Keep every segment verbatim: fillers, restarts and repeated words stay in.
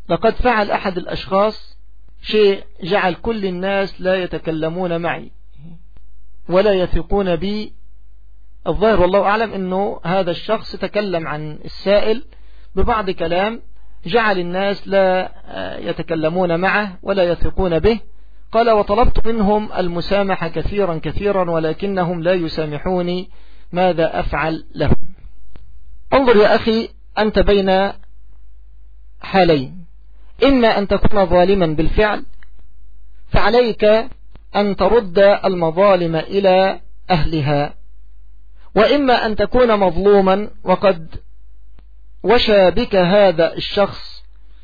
لقد فعل أحد الأشخاص شيء جعل كل الناس لا يتكلمون معي ولا يثقون بي. الظاهر والله أعلم أنه هذا الشخص تكلم عن السائل ببعض كلام جعل الناس لا يتكلمون معه ولا يثقون به. قال: وطلبت منهم المسامحة كثيرا كثيرا ولكنهم لا يسامحوني، ماذا أفعل لهم؟ انظر يا أخي، أنت بين حالين: إما أن تكون ظالما بالفعل فعليك أن ترد المظالم إلى أهلها، وإما أن تكون مظلوما وقد وشى بك هذا الشخص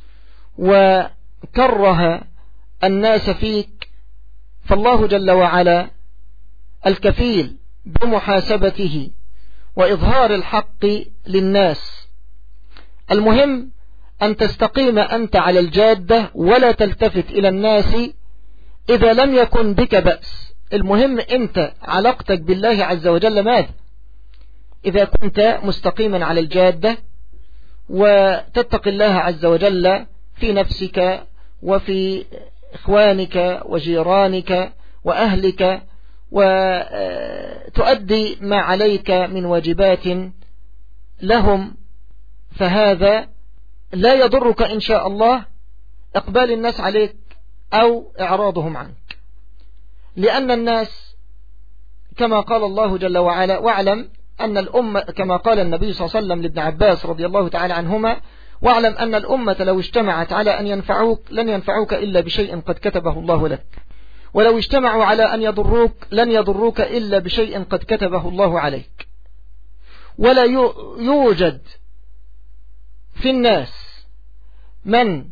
وكره الناس فيك، فالله جل وعلا الكفيل بمحاسبته وإظهار الحق للناس. المهم أن تستقيم أنت على الجادة ولا تلتفت إلى الناس إذا لم يكن بك بأس. المهم أنت علاقتك بالله عز وجل ماذا؟ إذا كنت مستقيما على الجادة وتتقي الله عز وجل في نفسك وفي إخوانك وجيرانك وأهلك وتؤدي ما عليك من واجبات لهم، فهذا لا يضرك إن شاء الله إقبال الناس عليك أو إعراضهم عنك، لأن الناس كما قال الله جل وعلا: واعلم أن الأمة، كما قال النبي صلى الله عليه وسلم لابن عباس رضي الله تعالى عنهما: واعلم أن الأمة لو اجتمعت على أن ينفعوك لن ينفعوك إلا بشيء قد كتبه الله لك، ولو اجتمعوا على أن يضروك لن يضروك إلا بشيء قد كتبه الله عليك. ولا يوجد في الناس من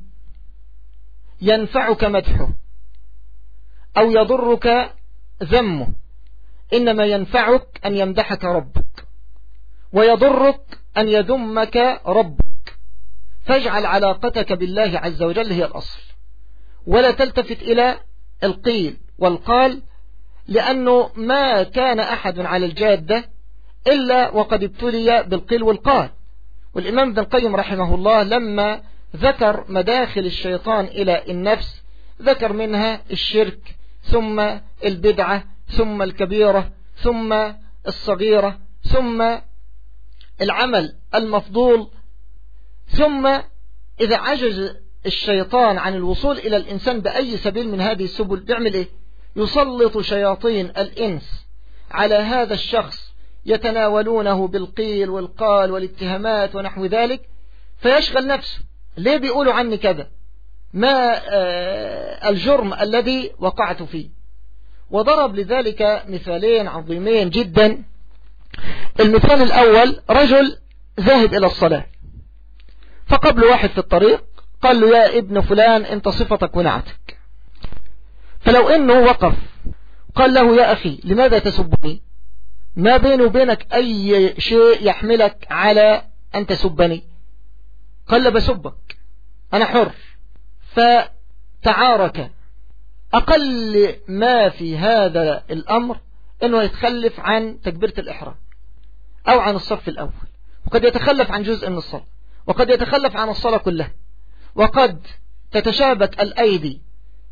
ينفعك مدحه أو يضرك ذمه، إنما ينفعك أن يمدحك ربك ويضرك أن يذمك ربك. فاجعل علاقتك بالله عز وجل هي الأصل، ولا تلتفت إلى القيل والقال، لأنه ما كان أحد على الجادة إلا وقد ابتلي بالقيل والقال. والإمام ابن القيم رحمه الله لما ذكر مداخل الشيطان إلى النفس ذكر منها الشرك، ثم البدعة، ثم الكبيرة، ثم الصغيرة، ثم العمل المفضول، ثم إذا عجز الشيطان عن الوصول إلى الإنسان بأي سبيل من هذه السبل بيعمل إيه؟ يسلط شياطين الإنس على هذا الشخص يتناولونه بالقيل والقال والاتهامات ونحو ذلك، فيشغل نفسه: ليه بيقولوا عني كذا؟ ما آه الجرم الذي وقعت فيه؟ وضرب لذلك مثالين عظيمين جدا. المثال الأول: رجل ذاهب إلى الصلاة، فقبل واحد في الطريق قال له: يا ابن فلان أنت صفتك ونعتك. فلو أنه وقف قال له: يا أخي لماذا تسبني؟ ما بيني وبينك أي شيء يحملك على أن تسبني؟ قال له: بسبك، أنا حر. فتعارك. أقل ما في هذا الأمر أنه يتخلف عن تكبيرة الإحرام أو عن الصف الأول، وقد يتخلف عن جزء من الصلاة، وقد يتخلف عن الصلاة كلها، وقد تتشابك الأيدي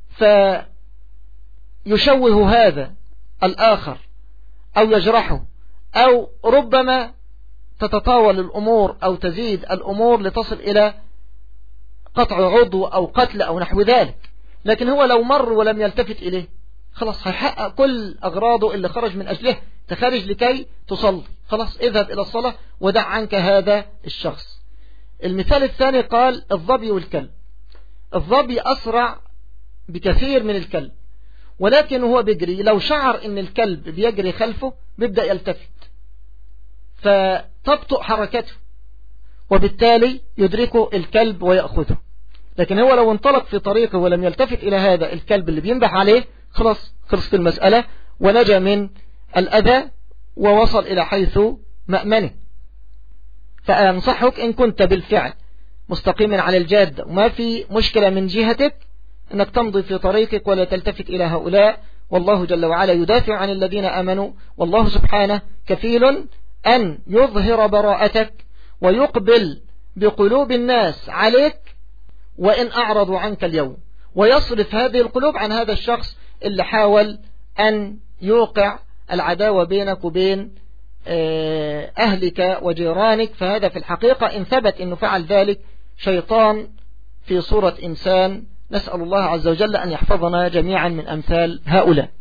فيشوه هذا الآخر أو يجرحه، أو ربما تتطاول الأمور أو تزيد الأمور لتصل إلى قطع عضو أو قتل أو نحو ذلك. لكن هو لو مر ولم يلتفت إليه خلاص هيحقق كل أغراضه اللي خرج من أجله. تخرج لكي تصلي، خلاص اذهب إلى الصلاة ودع عنك هذا الشخص. المثال الثاني قال: الظبي والكلب. الظبي أسرع بكثير من الكلب، ولكن هو بيجري لو شعر ان الكلب بيجري خلفه بيبدأ يلتفت فتبطئ حركته، وبالتالي يدركه الكلب ويأخذه. لكن هو لو انطلق في طريقه ولم يلتفت إلى هذا الكلب اللي بينبح عليه خلاص خلصت المسألة ونجا من الأذى ووصل إلى حيث مأمنه. فأنصحك إن كنت بالفعل مستقيما على الجادة وما في مشكلة من جهتك أنك تمضي في طريقك ولا تلتفت إلى هؤلاء، والله جل وعلا يدافع عن الذين آمنوا، والله سبحانه كفيل أن يظهر براءتك ويقبل بقلوب الناس عليك وإن أعرضوا عنك اليوم، ويصرف هذه القلوب عن هذا الشخص اللي حاول أن يوقع العداوة بينك وبين أهلك وجيرانك. فهذا في الحقيقة إن ثبت أنه فعل ذلك شيطان في صورة إنسان. نسأل الله عز وجل أن يحفظنا جميعا من أمثال هؤلاء.